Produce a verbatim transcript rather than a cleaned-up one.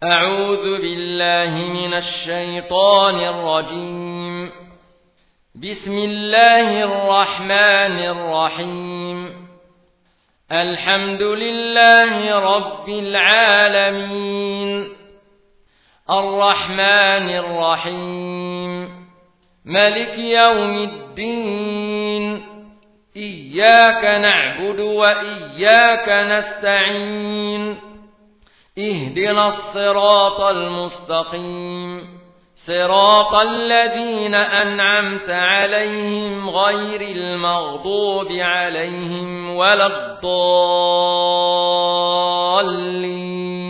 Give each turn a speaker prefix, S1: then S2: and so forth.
S1: أعوذ بالله من الشيطان الرجيم. بسم الله الرحمن الرحيم. الحمد لله رب العالمين، الرحمن الرحيم، ملك يوم الدين، إياك نعبد وإياك نستعين، اهدنا الصراط المستقيم، صراط الذين أنعمت عليهم غير المغضوب عليهم ولا الضالين.